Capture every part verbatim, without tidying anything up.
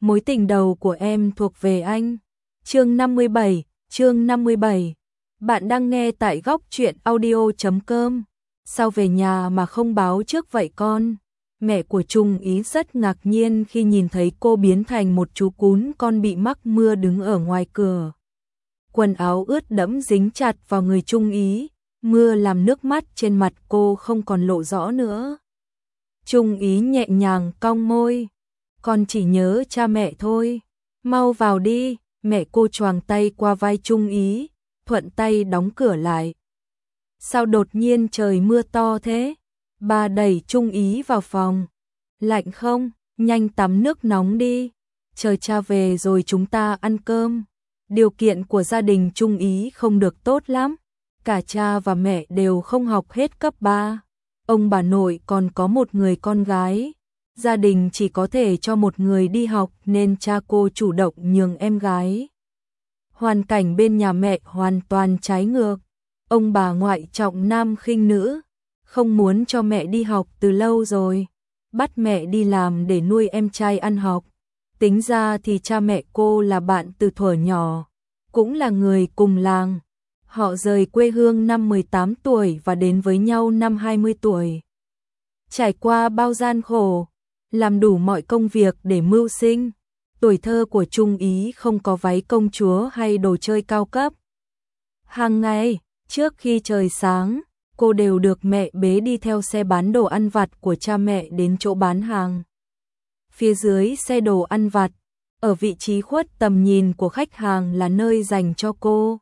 mối tình đầu của em thuộc về anh. Chương năm mươi bảy, chương năm mươi bảy. Bạn đang nghe tại góc truyện audio chấm com. Sao về nhà mà không báo trước vậy con? Mẹ của Trung Ý rất ngạc nhiên khi nhìn thấy cô biến thành một chú cún con bị mắc mưa đứng ở ngoài cửa. Quần áo ướt đẫm dính chặt vào người Trung Ý, mưa làm nước mắt trên mặt cô không còn lộ rõ nữa. Trung Ý nhẹ nhàng cong môi, con chỉ nhớ cha mẹ thôi, mau vào đi. Mẹ cô choàng tay qua vai Trung Ý, thuận tay đóng cửa lại. Sao đột nhiên trời mưa to thế? Bà đẩy Trung Ý vào phòng. Lạnh không? Nhanh tắm nước nóng đi. Chờ cha về rồi chúng ta ăn cơm. Điều kiện của gia đình Trung Ý không được tốt lắm. Cả cha và mẹ đều không học hết cấp ba. Ông bà nội còn có một người con gái. Gia đình chỉ có thể cho một người đi học nên cha cô chủ động nhường em gái. Hoàn cảnh bên nhà mẹ hoàn toàn trái ngược. Ông bà ngoại trọng nam khinh nữ, không muốn cho mẹ đi học từ lâu rồi, bắt mẹ đi làm để nuôi em trai ăn học. Tính ra thì cha mẹ cô là bạn từ thuở nhỏ, cũng là người cùng làng. Họ rời quê hương năm mười tám tuổi và đến với nhau năm hai mươi tuổi. Trải qua bao gian khổ, làm đủ mọi công việc để mưu sinh. Tuổi thơ của Trung Ý không có váy công chúa hay đồ chơi cao cấp. Hàng ngày, trước khi trời sáng, cô đều được mẹ bế đi theo xe bán đồ ăn vặt của cha mẹ đến chỗ bán hàng. Phía dưới xe đồ ăn vặt, ở vị trí khuất tầm nhìn của khách hàng là nơi dành cho cô.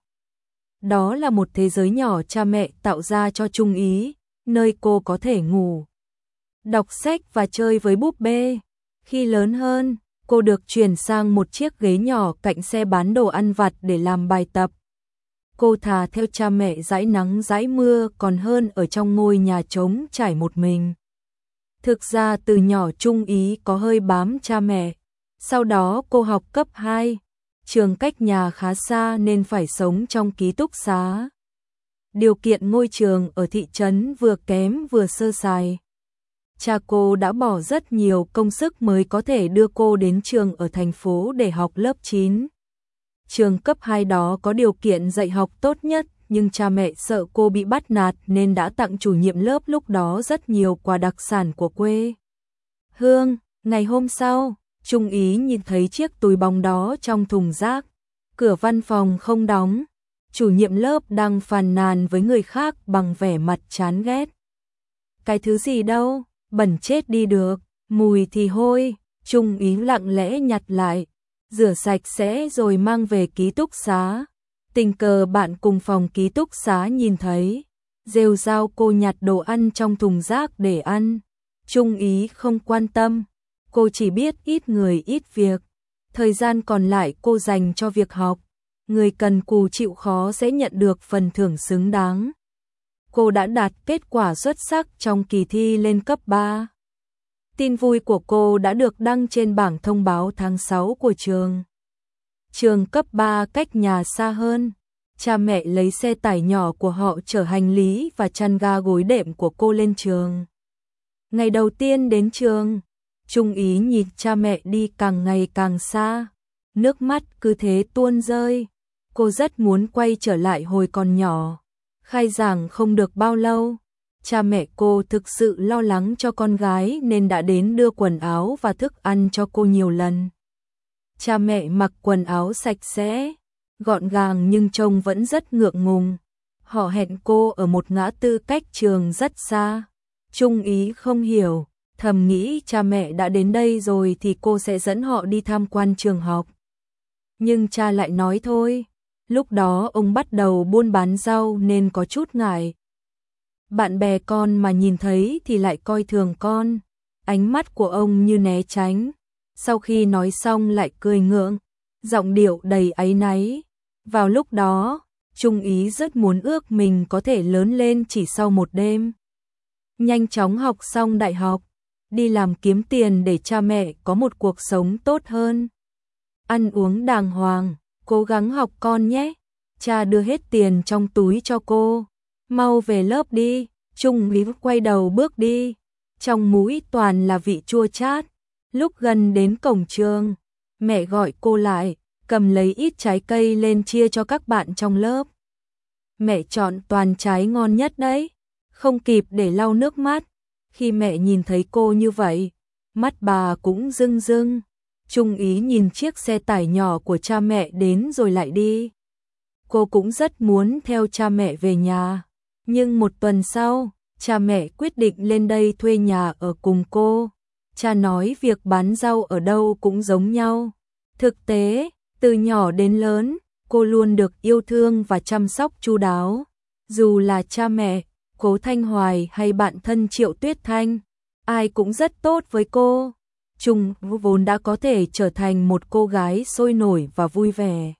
Đó là một thế giới nhỏ cha mẹ tạo ra cho Trung Ý, nơi cô có thể ngủ, đọc sách và chơi với búp bê. Khi lớn hơn, cô được chuyển sang một chiếc ghế nhỏ cạnh xe bán đồ ăn vặt để làm bài tập. Cô thà theo cha mẹ dãi nắng dãi mưa còn hơn ở trong ngôi nhà trống trải một mình. Thực ra từ nhỏ Trung Ý có hơi bám cha mẹ. Sau đó cô học cấp hai, trường cách nhà khá xa nên phải sống trong ký túc xá. Điều kiện ngôi trường ở thị trấn vừa kém vừa sơ sài. Cha cô đã bỏ rất nhiều công sức mới có thể đưa cô đến trường ở thành phố để học lớp chín. Trường cấp hai đó có điều kiện dạy học tốt nhất, nhưng cha mẹ sợ cô bị bắt nạt nên đã tặng chủ nhiệm lớp lúc đó rất nhiều quà đặc sản của quê hương. Ngày hôm sau, Trung Ý nhìn thấy chiếc túi bóng đó trong thùng rác. Cửa văn phòng không đóng. Chủ nhiệm lớp đang phàn nàn với người khác bằng vẻ mặt chán ghét. Cái thứ gì đâu, bẩn chết đi được, mùi thì hôi. Trung Ý lặng lẽ nhặt lại, rửa sạch sẽ rồi mang về ký túc xá. Tình cờ bạn cùng phòng ký túc xá nhìn thấy, rêu rao cô nhặt đồ ăn trong thùng rác để ăn. Trung Ý không quan tâm, cô chỉ biết ít người ít việc. Thời gian còn lại cô dành cho việc học. Người cần cù chịu khó sẽ nhận được phần thưởng xứng đáng. Cô đã đạt kết quả xuất sắc trong kỳ thi lên cấp ba. Tin vui của cô đã được đăng trên bảng thông báo tháng sáu của trường. Trường cấp ba cách nhà xa hơn. Cha mẹ lấy xe tải nhỏ của họ chở hành lý và chăn ga gối đệm của cô lên trường. Ngày đầu tiên đến trường, Trung Ý nhìn cha mẹ đi càng ngày càng xa. Nước mắt cứ thế tuôn rơi. Cô rất muốn quay trở lại hồi còn nhỏ. Khai giảng không được bao lâu, cha mẹ cô thực sự lo lắng cho con gái nên đã đến đưa quần áo và thức ăn cho cô nhiều lần. Cha mẹ mặc quần áo sạch sẽ, gọn gàng nhưng trông vẫn rất ngượng ngùng. Họ hẹn cô ở một ngã tư cách trường rất xa. Trung Ý không hiểu, thầm nghĩ cha mẹ đã đến đây rồi thì cô sẽ dẫn họ đi tham quan trường học. Nhưng cha lại nói thôi. Lúc đó ông bắt đầu buôn bán rau nên có chút ngại. Bạn bè con mà nhìn thấy thì lại coi thường con. Ánh mắt của ông như né tránh. Sau khi nói xong lại cười ngượng, giọng điệu đầy áy náy. Vào lúc đó, Trung Ý rất muốn ước mình có thể lớn lên chỉ sau một đêm. Nhanh chóng học xong đại học, đi làm kiếm tiền để cha mẹ có một cuộc sống tốt hơn. Ăn uống đàng hoàng, cố gắng học con nhé. Cha đưa hết tiền trong túi cho cô. Mau về lớp đi. Trung Ý quay đầu bước đi. Trong mũi toàn là vị chua chát. Lúc gần đến cổng trường, Mẹ gọi cô lại, cầm lấy ít trái cây lên chia cho các bạn trong lớp. Mẹ chọn toàn trái ngon nhất đấy. Không kịp để lau nước mắt. Khi mẹ nhìn thấy cô như vậy, mắt bà cũng rưng rưng. Trung Ý nhìn chiếc xe tải nhỏ của cha mẹ đến rồi lại đi. Cô cũng rất muốn theo cha mẹ về nhà. Nhưng một tuần sau, cha mẹ quyết định lên đây thuê nhà ở cùng cô. Cha nói việc bán rau ở đâu cũng giống nhau. Thực tế, từ nhỏ đến lớn, cô luôn được yêu thương và chăm sóc chu đáo. Dù là cha mẹ, Cố Thanh Hoài hay bạn thân Triệu Tuyết Thanh, ai cũng rất tốt với cô. Trung vốn đã có thể trở thành một cô gái sôi nổi và vui vẻ.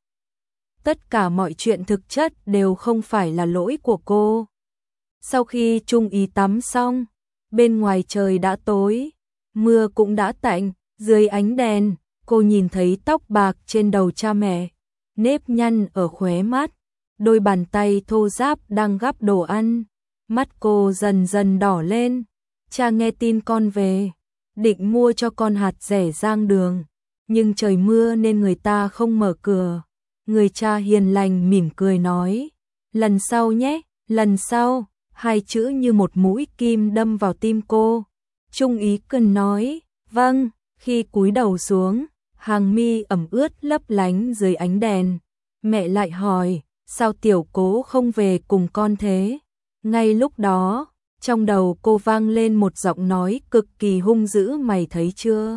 Tất cả mọi chuyện thực chất đều không phải là lỗi của cô. Sau khi Trung Ý tắm xong, bên ngoài trời đã tối, mưa cũng đã tạnh, dưới ánh đèn, cô nhìn thấy tóc bạc trên đầu cha mẹ, nếp nhăn ở khóe mắt, đôi bàn tay thô ráp đang gắp đồ ăn, mắt cô dần dần đỏ lên. Cha nghe tin con về, định mua cho con hạt rẻ rang đường, nhưng trời mưa nên người ta không mở cửa. Người cha hiền lành mỉm cười nói, lần sau nhé, lần sau, hai chữ như một mũi kim đâm vào tim cô. Trung Ý cần nói, vâng, khi cúi đầu xuống, hàng mi ẩm ướt lấp lánh dưới ánh đèn. Mẹ lại hỏi, sao Tiểu Cố không về cùng con thế? Ngay lúc đó, trong đầu cô vang lên một giọng nói cực kỳ hung dữ, mày thấy chưa?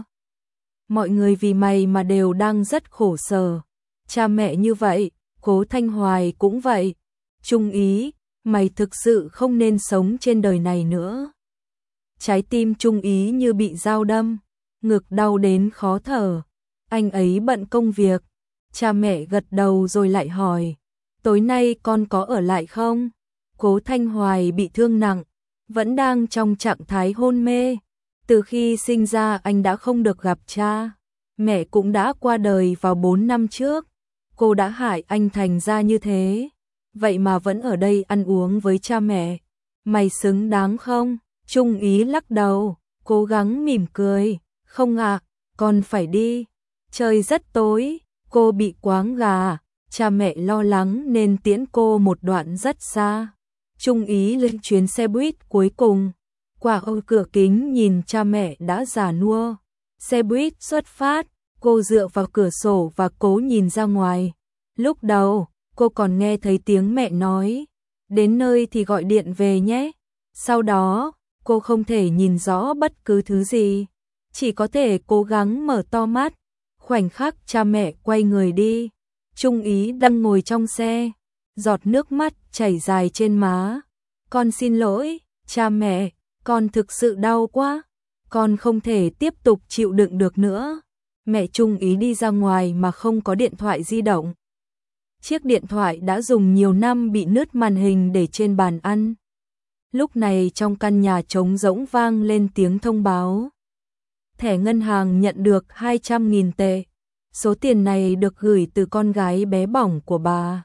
Mọi người vì mày mà đều đang rất khổ sở. Cha mẹ như vậy, Cố Thanh Hoài cũng vậy. Trung Ý, mày thực sự không nên sống trên đời này nữa. Trái tim Trung Ý như bị dao đâm, ngực đau đến khó thở. Anh ấy bận công việc. Cha mẹ gật đầu rồi lại hỏi, tối nay con có ở lại không? Cố Thanh Hoài bị thương nặng, vẫn đang trong trạng thái hôn mê. Từ khi sinh ra anh đã không được gặp cha. Mẹ cũng đã qua đời vào bốn năm trước. Cô đã hại anh thành ra như thế. Vậy mà vẫn ở đây ăn uống với cha mẹ. Mày xứng đáng không? Trung Ý lắc đầu, cố gắng mỉm cười. Không ạ, à, con phải đi. Trời rất tối, cô bị quáng gà. Cha mẹ lo lắng nên tiễn cô một đoạn rất xa. Trung Ý lên chuyến xe buýt cuối cùng. Qua ô cửa kính nhìn cha mẹ đã già nua. Xe buýt xuất phát, cô dựa vào cửa sổ và cố nhìn ra ngoài. Lúc đầu, cô còn nghe thấy tiếng mẹ nói, đến nơi thì gọi điện về nhé. Sau đó, cô không thể nhìn rõ bất cứ thứ gì, chỉ có thể cố gắng mở to mắt. Khoảnh khắc cha mẹ quay người đi, Trung Ý đang ngồi trong xe, giọt nước mắt chảy dài trên má. Con xin lỗi, cha mẹ, con thực sự đau quá, con không thể tiếp tục chịu đựng được nữa. Mẹ Trung Ý đi ra ngoài mà không có điện thoại di động. Chiếc điện thoại đã dùng nhiều năm bị nứt màn hình để trên bàn ăn. Lúc này trong căn nhà trống rỗng vang lên tiếng thông báo. Thẻ ngân hàng nhận được hai trăm nghìn tệ. Số tiền này được gửi từ con gái bé bỏng của bà.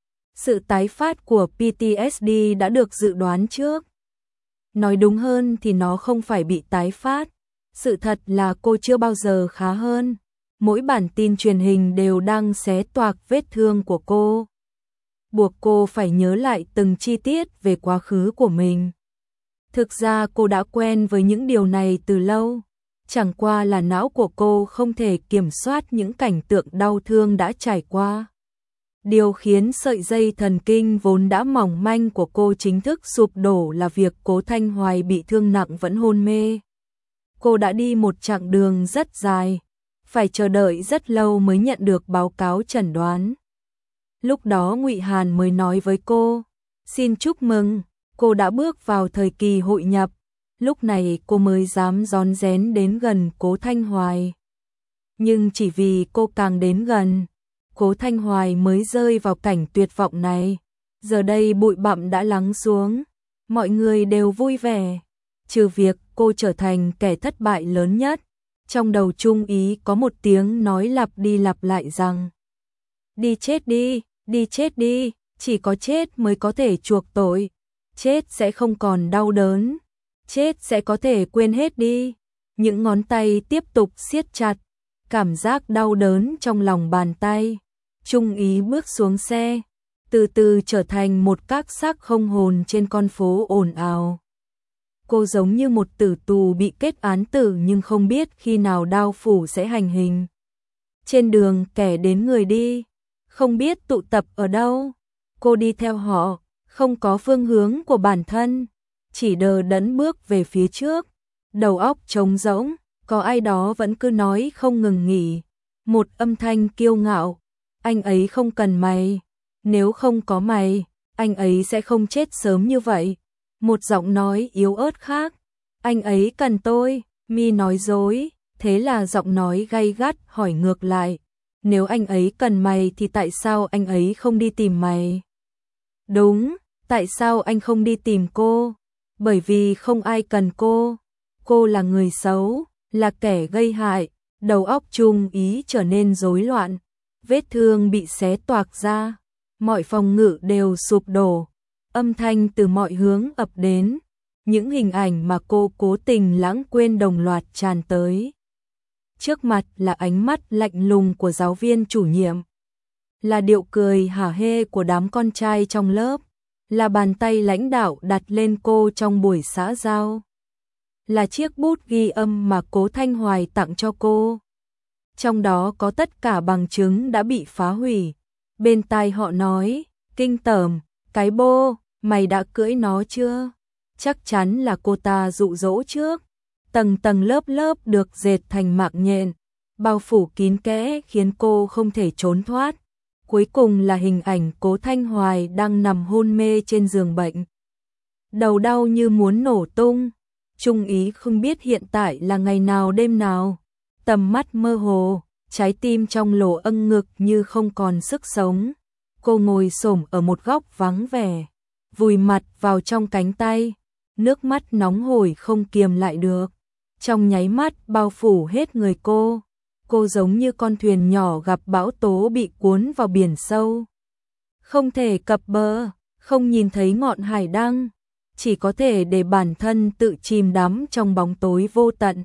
Sự tái phát của pê tê ét đê đã được dự đoán trước. Nói đúng hơn thì nó không phải bị tái phát. Sự thật là cô chưa bao giờ khá hơn. Mỗi bản tin truyền hình đều đang xé toạc vết thương của cô, buộc cô phải nhớ lại từng chi tiết về quá khứ của mình. Thực ra cô đã quen với những điều này từ lâu, chẳng qua là não của cô không thể kiểm soát những cảnh tượng đau thương đã trải qua. Điều khiến sợi dây thần kinh vốn đã mỏng manh của cô chính thức sụp đổ là việc Cố Thanh Hoài bị thương nặng vẫn hôn mê. Cô đã đi một chặng đường rất dài, phải chờ đợi rất lâu mới nhận được báo cáo chẩn đoán. Lúc đó Ngụy Hàn mới nói với cô, xin chúc mừng, cô đã bước vào thời kỳ hội nhập. Lúc này cô mới dám rón rén đến gần Cố Thanh Hoài. Nhưng chỉ vì cô càng đến gần, Cố Thanh Hoài mới rơi vào cảnh tuyệt vọng này. Giờ đây bụi bặm đã lắng xuống, mọi người đều vui vẻ, trừ việc cô trở thành kẻ thất bại lớn nhất. Trong đầu Trung Ý có một tiếng nói lặp đi lặp lại rằng, đi chết đi, đi chết đi, chỉ có chết mới có thể chuộc tội, chết sẽ không còn đau đớn, chết sẽ có thể quên hết đi. Những ngón tay tiếp tục siết chặt, cảm giác đau đớn trong lòng bàn tay. Trung Ý bước xuống xe, từ từ trở thành một các xác không hồn trên con phố ồn ào. Cô giống như một tử tù bị kết án tử nhưng không biết khi nào đao phủ sẽ hành hình. Trên đường kẻ đến người đi, không biết tụ tập ở đâu. Cô đi theo họ, không có phương hướng của bản thân, chỉ đờ đẫn bước về phía trước. Đầu óc trống rỗng, có ai đó vẫn cứ nói không ngừng nghỉ. Một âm thanh kiêu ngạo, anh ấy không cần mày. Nếu không có mày, anh ấy sẽ không chết sớm như vậy. Một giọng nói yếu ớt khác, anh ấy cần tôi. Mi nói dối, thế là giọng nói gay gắt hỏi ngược lại. Nếu anh ấy cần mày thì tại sao anh ấy không đi tìm mày? Đúng, tại sao anh không đi tìm cô? Bởi vì không ai cần cô. Cô là người xấu, là kẻ gây hại. Đầu óc Trung Ý trở nên rối loạn. Vết thương bị xé toạc ra. Mọi phòng ngự đều sụp đổ. Âm thanh từ mọi hướng ập đến. Những hình ảnh mà cô cố tình lãng quên đồng loạt tràn tới. Trước mặt là ánh mắt lạnh lùng của giáo viên chủ nhiệm. Là điệu cười hả hê của đám con trai trong lớp. Là bàn tay lãnh đạo đặt lên cô trong buổi xã giao. Là chiếc bút ghi âm mà Cố Thanh Hoài tặng cho cô. Trong đó có tất cả bằng chứng đã bị phá hủy. Bên tai họ nói, kinh tởm, cái bô, mày đã cưỡi nó chưa? Chắc chắn là cô ta dụ dỗ trước. Tầng tầng lớp lớp được dệt thành mạng nhện, bao phủ kín kẽ khiến cô không thể trốn thoát. Cuối cùng là hình ảnh Cố Thanh Hoài đang nằm hôn mê trên giường bệnh. Đầu đau như muốn nổ tung. Trung Ý không biết hiện tại là ngày nào đêm nào. Tầm mắt mơ hồ, trái tim trong lỗ âng ngực như không còn sức sống. Cô ngồi xổm ở một góc vắng vẻ, vùi mặt vào trong cánh tay. Nước mắt nóng hổi không kiềm lại được. Trong nháy mắt bao phủ hết người cô. Cô giống như con thuyền nhỏ gặp bão tố bị cuốn vào biển sâu. Không thể cập bờ, không nhìn thấy ngọn hải đăng. Chỉ có thể để bản thân tự chìm đắm trong bóng tối vô tận.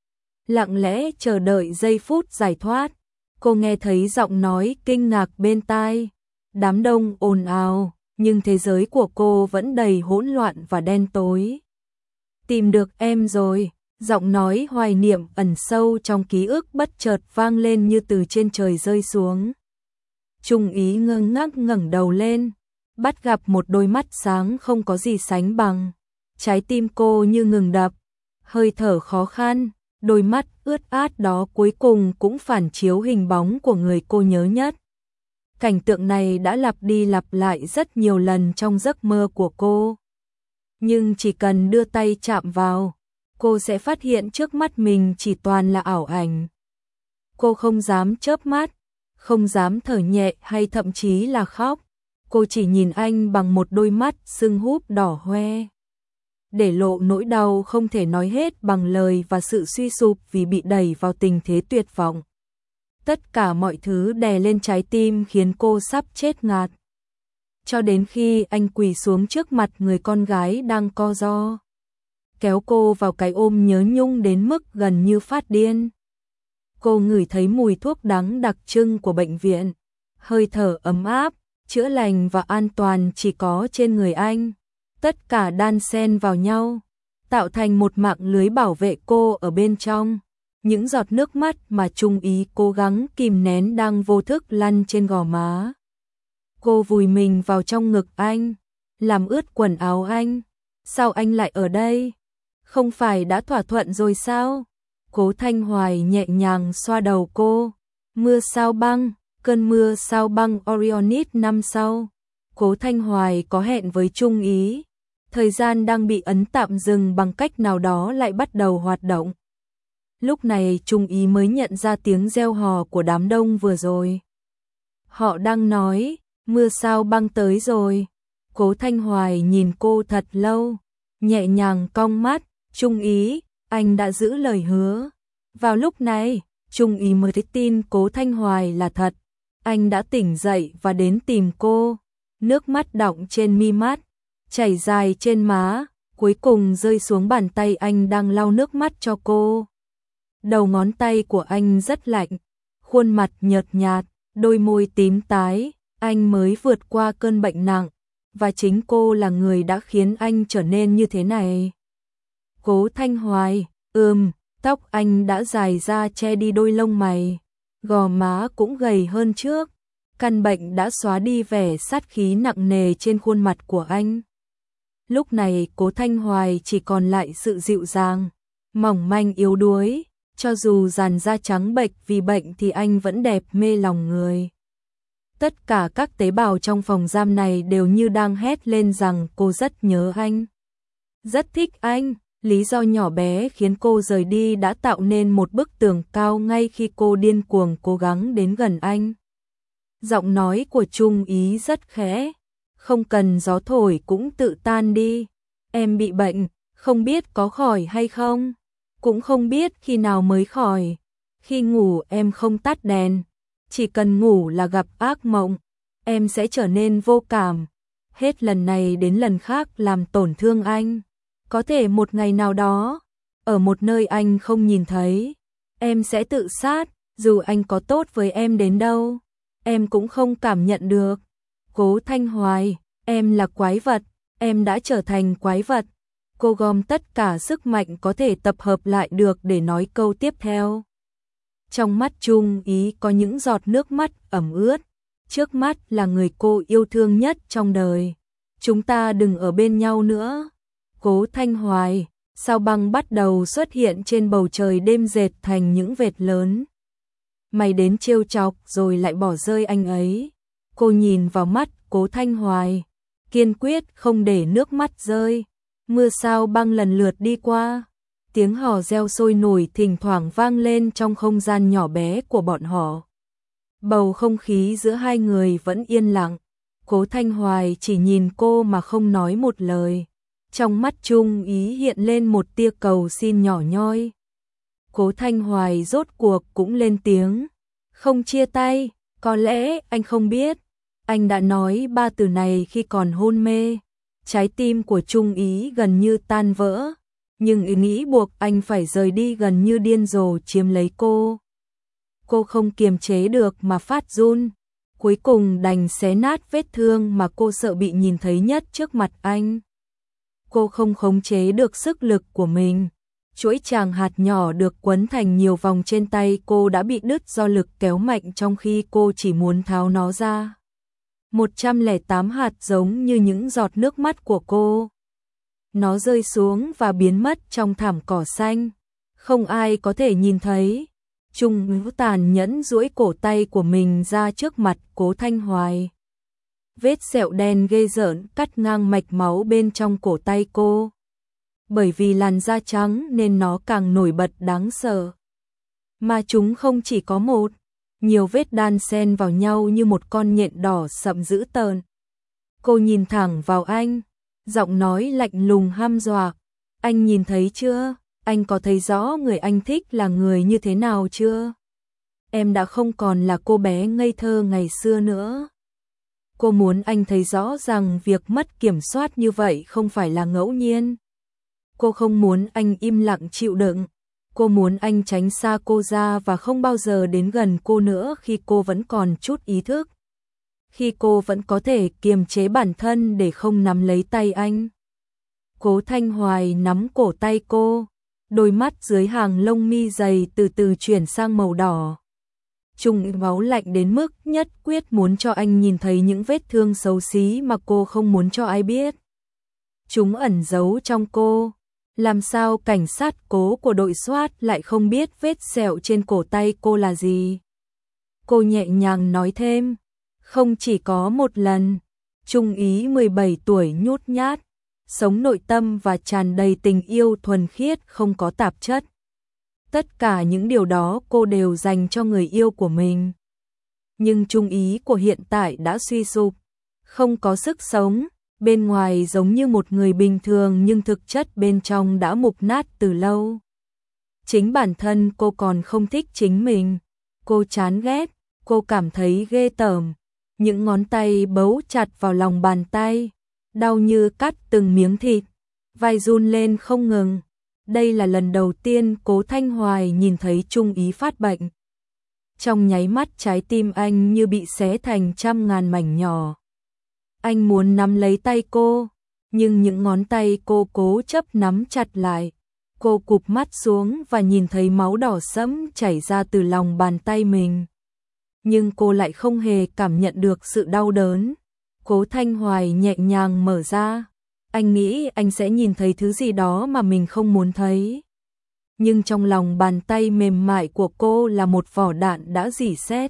Lặng lẽ chờ đợi giây phút giải thoát. Cô nghe thấy giọng nói kinh ngạc bên tai. Đám đông ồn ào, nhưng thế giới của cô vẫn đầy hỗn loạn và đen tối. Tìm được em rồi. Giọng nói hoài niệm ẩn sâu trong ký ức bất chợt vang lên như từ trên trời rơi xuống. Trung Ý ngơ ngác ngẩng đầu lên, bắt gặp một đôi mắt sáng không có gì sánh bằng. Trái tim cô như ngừng đập, hơi thở khó khăn, đôi mắt ướt át đó cuối cùng cũng phản chiếu hình bóng của người cô nhớ nhất. Cảnh tượng này đã lặp đi lặp lại rất nhiều lần trong giấc mơ của cô. Nhưng chỉ cần đưa tay chạm vào, cô sẽ phát hiện trước mắt mình chỉ toàn là ảo ảnh. Cô không dám chớp mắt, không dám thở nhẹ hay thậm chí là khóc. Cô chỉ nhìn anh bằng một đôi mắt sưng húp đỏ hoe, để lộ nỗi đau không thể nói hết bằng lời và sự suy sụp vì bị đẩy vào tình thế tuyệt vọng. Tất cả mọi thứ đè lên trái tim khiến cô sắp chết ngạt. Cho đến khi anh quỳ xuống trước mặt người con gái đang co ro, kéo cô vào cái ôm nhớ nhung đến mức gần như phát điên. Cô ngửi thấy mùi thuốc đắng đặc trưng của bệnh viện, hơi thở ấm áp, chữa lành và an toàn chỉ có trên người anh. Tất cả đan xen vào nhau, tạo thành một mạng lưới bảo vệ cô ở bên trong. Những giọt nước mắt mà Trung Ý cố gắng kìm nén đang vô thức lăn trên gò má. Cô vùi mình vào trong ngực anh, làm ướt quần áo anh. Sao anh lại ở đây? Không phải đã thỏa thuận rồi sao? Cố Thanh Hoài nhẹ nhàng xoa đầu cô. Mưa sao băng, cơn mưa sao băng Orionid năm sau. Cố Thanh Hoài có hẹn với Trung Ý. Thời gian đang bị ấn tạm dừng bằng cách nào đó lại bắt đầu hoạt động. Lúc này Trung Ý mới nhận ra tiếng reo hò của đám đông vừa rồi. Họ đang nói, mưa sao băng tới rồi. Cố Thanh Hoài nhìn cô thật lâu, nhẹ nhàng cong mắt. Trung Ý, anh đã giữ lời hứa. Vào lúc này, Trung Ý mới thấy tin Cố Thanh Hoài là thật. Anh đã tỉnh dậy và đến tìm cô. Nước mắt đọng trên mi mắt, chảy dài trên má, cuối cùng rơi xuống bàn tay anh đang lau nước mắt cho cô. Đầu ngón tay của anh rất lạnh, khuôn mặt nhợt nhạt, đôi môi tím tái, anh mới vượt qua cơn bệnh nặng, và chính cô là người đã khiến anh trở nên như thế này. Cố Thanh Hoài, ừm, tóc anh đã dài ra che đi đôi lông mày, gò má cũng gầy hơn trước, căn bệnh đã xóa đi vẻ sát khí nặng nề trên khuôn mặt của anh. Lúc này Cố Thanh Hoài chỉ còn lại sự dịu dàng, mỏng manh yếu đuối, cho dù làn da trắng bệch vì bệnh thì anh vẫn đẹp mê lòng người. Tất cả các tế bào trong phòng giam này đều như đang hét lên rằng cô rất nhớ anh, rất thích anh. Lý do nhỏ bé khiến cô rời đi đã tạo nên một bức tường cao ngay khi cô điên cuồng cố gắng đến gần anh. Giọng nói của Trung Ý rất khẽ, không cần gió thổi cũng tự tan đi. Em bị bệnh, không biết có khỏi hay không, cũng không biết khi nào mới khỏi. Khi ngủ em không tắt đèn, chỉ cần ngủ là gặp ác mộng, em sẽ trở nên vô cảm, hết lần này đến lần khác làm tổn thương anh. Có thể một ngày nào đó, ở một nơi anh không nhìn thấy, em sẽ tự sát, dù anh có tốt với em đến đâu, em cũng không cảm nhận được. Cố Thanh Hoài, em là quái vật, em đã trở thành quái vật. Cô gom tất cả sức mạnh có thể tập hợp lại được để nói câu tiếp theo. Trong mắt Trung Ý có những giọt nước mắt ẩm ướt, trước mắt là người cô yêu thương nhất trong đời. Chúng ta đừng ở bên nhau nữa. Cố Thanh Hoài, sao băng bắt đầu xuất hiện trên bầu trời đêm dệt thành những vệt lớn. Mày đến trêu chọc rồi lại bỏ rơi anh ấy. Cô nhìn vào mắt Cố Thanh Hoài, kiên quyết không để nước mắt rơi. Mưa sao băng lần lượt đi qua, tiếng hò reo sôi nổi thỉnh thoảng vang lên trong không gian nhỏ bé của bọn họ. Bầu không khí giữa hai người vẫn yên lặng, Cố Thanh Hoài chỉ nhìn cô mà không nói một lời. Trong mắt Trung Ý hiện lên một tia cầu xin nhỏ nhoi. Cố Thanh Hoài rốt cuộc cũng lên tiếng, không chia tay, có lẽ anh không biết, anh đã nói ba từ này khi còn hôn mê. Trái tim của Trung Ý gần như tan vỡ, nhưng ý nghĩ buộc anh phải rời đi gần như điên rồ chiếm lấy cô. Cô không kiềm chế được mà phát run, cuối cùng đành xé nát vết thương mà cô sợ bị nhìn thấy nhất trước mặt anh. Cô không khống chế được sức lực của mình, chuỗi chàng hạt nhỏ được quấn thành nhiều vòng trên tay cô đã bị đứt do lực kéo mạnh trong khi cô chỉ muốn tháo nó ra. một trăm lẻ tám hạt giống như những giọt nước mắt của cô. Nó rơi xuống và biến mất trong thảm cỏ xanh. Không ai có thể nhìn thấy. Trung Ngữ tàn nhẫn duỗi cổ tay của mình ra trước mặt Cố Thanh Hoài. Vết sẹo đen ghê rợn cắt ngang mạch máu bên trong cổ tay cô. Bởi vì làn da trắng nên nó càng nổi bật đáng sợ. Mà chúng không chỉ có một, nhiều vết đan xen vào nhau như một con nhện đỏ sậm dữ tợn. Cô nhìn thẳng vào anh, giọng nói lạnh lùng hăm dọa. Anh nhìn thấy chưa? Anh có thấy rõ người anh thích là người như thế nào chưa? Em đã không còn là cô bé ngây thơ ngày xưa nữa. Cô muốn anh thấy rõ rằng việc mất kiểm soát như vậy không phải là ngẫu nhiên. Cô không muốn anh im lặng chịu đựng. Cô muốn anh tránh xa cô ra và không bao giờ đến gần cô nữa khi cô vẫn còn chút ý thức. Khi cô vẫn có thể kiềm chế bản thân để không nắm lấy tay anh. Cố Thanh Hoài nắm cổ tay cô, đôi mắt dưới hàng lông mi dày từ từ chuyển sang màu đỏ. Trung máu lạnh đến mức nhất quyết muốn cho anh nhìn thấy những vết thương xấu xí mà cô không muốn cho ai biết. Chúng ẩn giấu trong cô. Làm sao cảnh sát Cố của đội SWAT lại không biết vết sẹo trên cổ tay cô là gì? Cô nhẹ nhàng nói thêm, không chỉ có một lần. Trung Ý mười bảy tuổi nhút nhát, sống nội tâm và tràn đầy tình yêu thuần khiết không có tạp chất. Tất cả những điều đó cô đều dành cho người yêu của mình. Nhưng Trung Ý của hiện tại đã suy sụp, không có sức sống. Bên ngoài giống như một người bình thường nhưng thực chất bên trong đã mục nát từ lâu. Chính bản thân cô còn không thích chính mình. Cô chán ghét, cô cảm thấy ghê tởm. Những ngón tay bấu chặt vào lòng bàn tay, đau như cắt từng miếng thịt. Vai run lên không ngừng. Đây là lần đầu tiên Cố Thanh Hoài nhìn thấy Trung Ý phát bệnh. Trong nháy mắt trái tim anh như bị xé thành trăm ngàn mảnh nhỏ. Anh muốn nắm lấy tay cô, nhưng những ngón tay cô cố chấp nắm chặt lại. Cô cụp mắt xuống và nhìn thấy máu đỏ sẫm chảy ra từ lòng bàn tay mình. Nhưng cô lại không hề cảm nhận được sự đau đớn. Cố Thanh Hoài nhẹ nhàng mở ra. Anh nghĩ anh sẽ nhìn thấy thứ gì đó mà mình không muốn thấy. Nhưng trong lòng bàn tay mềm mại của cô là một vỏ đạn đã rỉ sét.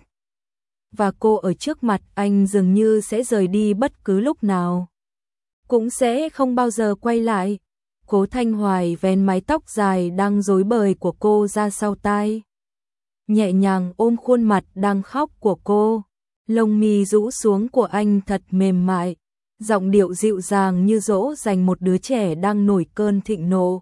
Và cô ở trước mặt anh dường như sẽ rời đi bất cứ lúc nào. Cũng sẽ không bao giờ quay lại. Cố Thanh Hoài vén mái tóc dài đang rối bời của cô ra sau tai. Nhẹ nhàng ôm khuôn mặt đang khóc của cô. Lông mi rũ xuống của anh thật mềm mại. Giọng điệu dịu dàng như dỗ dành một đứa trẻ đang nổi cơn thịnh nộ.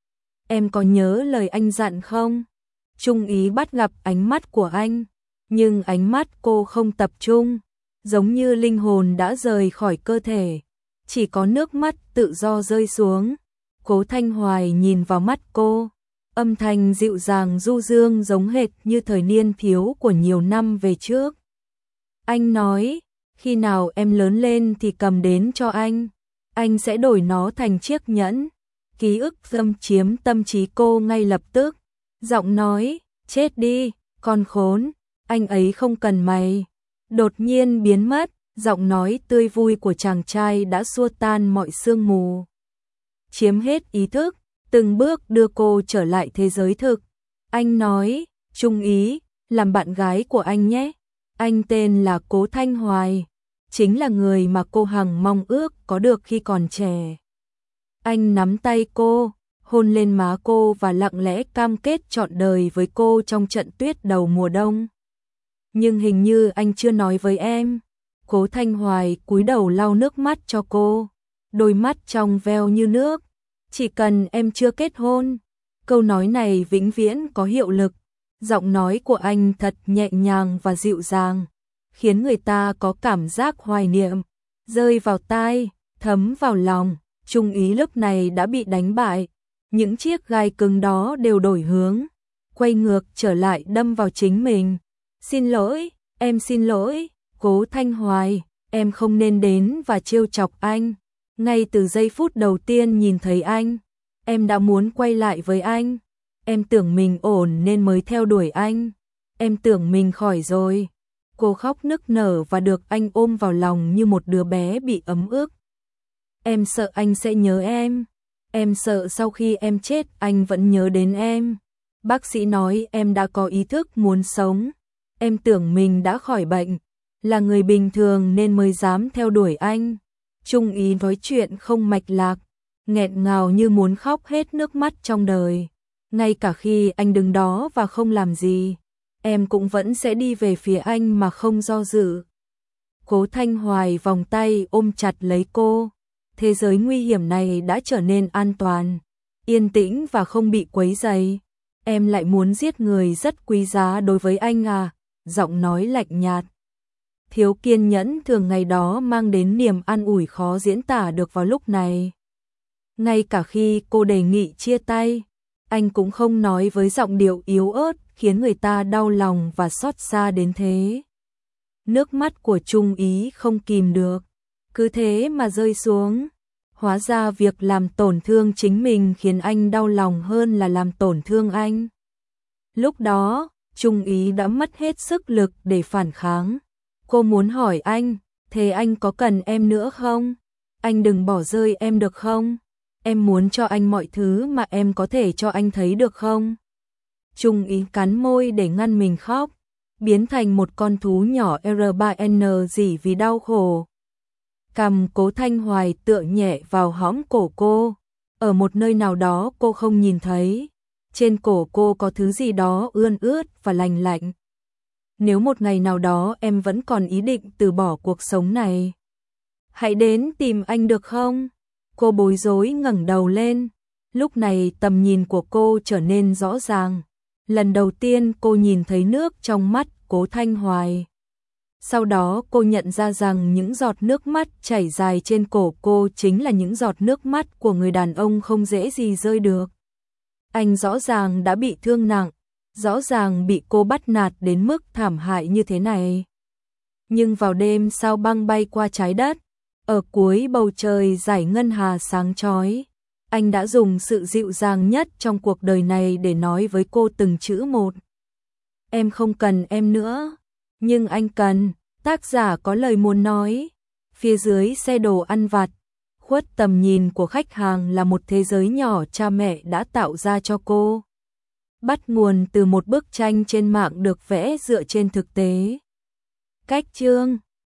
Em có nhớ lời anh dặn không? Trung Ý bắt gặp ánh mắt của anh. Nhưng ánh mắt cô không tập trung. Giống như linh hồn đã rời khỏi cơ thể. Chỉ có nước mắt tự do rơi xuống. Cố Thanh Hoài nhìn vào mắt cô. Âm thanh dịu dàng du dương giống hệt như thời niên thiếu của nhiều năm về trước. Anh nói, khi nào em lớn lên thì cầm đến cho anh. Anh sẽ đổi nó thành chiếc nhẫn. Ký ức xâm chiếm tâm trí cô ngay lập tức. Giọng nói, chết đi, con khốn, anh ấy không cần mày. Đột nhiên biến mất, giọng nói tươi vui của chàng trai đã xua tan mọi sương mù. Chiếm hết ý thức, từng bước đưa cô trở lại thế giới thực. Anh nói, Trung Ý, làm bạn gái của anh nhé. Anh tên là Cố Thanh Hoài, chính là người mà cô hằng mong ước có được khi còn trẻ. Anh nắm tay cô, hôn lên má cô và lặng lẽ cam kết trọn đời với cô trong trận tuyết đầu mùa đông. Nhưng hình như anh chưa nói với em. Cố Thanh Hoài cúi đầu lau nước mắt cho cô, đôi mắt trong veo như nước. Chỉ cần em chưa kết hôn. Câu nói này vĩnh viễn có hiệu lực. Giọng nói của anh thật nhẹ nhàng và dịu dàng, khiến người ta có cảm giác hoài niệm, rơi vào tai, thấm vào lòng. Trung Ý lúc này đã bị đánh bại. Những chiếc gai cứng đó đều đổi hướng, quay ngược trở lại đâm vào chính mình. Xin lỗi, em xin lỗi, Cố Thanh Hoài, em không nên đến và trêu chọc anh. Ngay từ giây phút đầu tiên nhìn thấy anh, em đã muốn quay lại với anh. Em tưởng mình ổn nên mới theo đuổi anh. Em tưởng mình khỏi rồi. Cô khóc nức nở và được anh ôm vào lòng như một đứa bé bị ấm ức. Em sợ anh sẽ nhớ em. Em sợ sau khi em chết anh vẫn nhớ đến em. Bác sĩ nói em đã có ý thức muốn sống. Em tưởng mình đã khỏi bệnh, là người bình thường nên mới dám theo đuổi anh. Trung Ý nói chuyện không mạch lạc, nghẹn ngào như muốn khóc hết nước mắt trong đời. Ngay cả khi anh đứng đó và không làm gì, em cũng vẫn sẽ đi về phía anh mà không do dự. Cố Thanh Hoài vòng tay ôm chặt lấy cô. Thế giới nguy hiểm này đã trở nên an toàn, yên tĩnh và không bị quấy rầy. Em lại muốn giết người rất quý giá đối với anh à? Giọng nói lạnh nhạt, thiếu kiên nhẫn thường ngày đó mang đến niềm an ủi khó diễn tả được vào lúc này. Ngay cả khi cô đề nghị chia tay, anh cũng không nói với giọng điệu yếu ớt khiến người ta đau lòng và xót xa đến thế. Nước mắt của Trung Ý không kìm được, cứ thế mà rơi xuống. Hóa ra việc làm tổn thương chính mình khiến anh đau lòng hơn là làm tổn thương anh. Lúc đó, Trung Ý đã mất hết sức lực để phản kháng. Cô muốn hỏi anh, thế anh có cần em nữa không? Anh đừng bỏ rơi em được không? Em muốn cho anh mọi thứ mà em có thể cho anh thấy được không? Trung Ý cắn môi để ngăn mình khóc, biến thành một con thú nhỏ R ba N rỉ vì đau khổ. Cằm Cố Thanh Hoài tựa nhẹ vào hõm cổ cô. Ở một nơi nào đó cô không nhìn thấy, trên cổ cô có thứ gì đó ươn ướt và lành lạnh. Nếu một ngày nào đó em vẫn còn ý định từ bỏ cuộc sống này, hãy đến tìm anh được không? Cô bối rối ngẩng đầu lên. Lúc này tầm nhìn của cô trở nên rõ ràng. Lần đầu tiên cô nhìn thấy nước trong mắt Cố Thanh Hoài. Sau đó cô nhận ra rằng những giọt nước mắt chảy dài trên cổ cô chính là những giọt nước mắt của người đàn ông không dễ gì rơi được. Anh rõ ràng đã bị thương nặng, rõ ràng bị cô bắt nạt đến mức thảm hại như thế này. Nhưng vào đêm sao băng bay qua trái đất, ở cuối bầu trời dải ngân hà sáng chói, anh đã dùng sự dịu dàng nhất trong cuộc đời này để nói với cô từng chữ một. Em không cần em nữa, nhưng anh cần. Tác giả có lời muốn nói. Phía dưới xe đồ ăn vặt, khuất tầm nhìn của khách hàng là một thế giới nhỏ cha mẹ đã tạo ra cho cô. Bắt nguồn từ một bức tranh trên mạng được vẽ dựa trên thực tế. Cách chương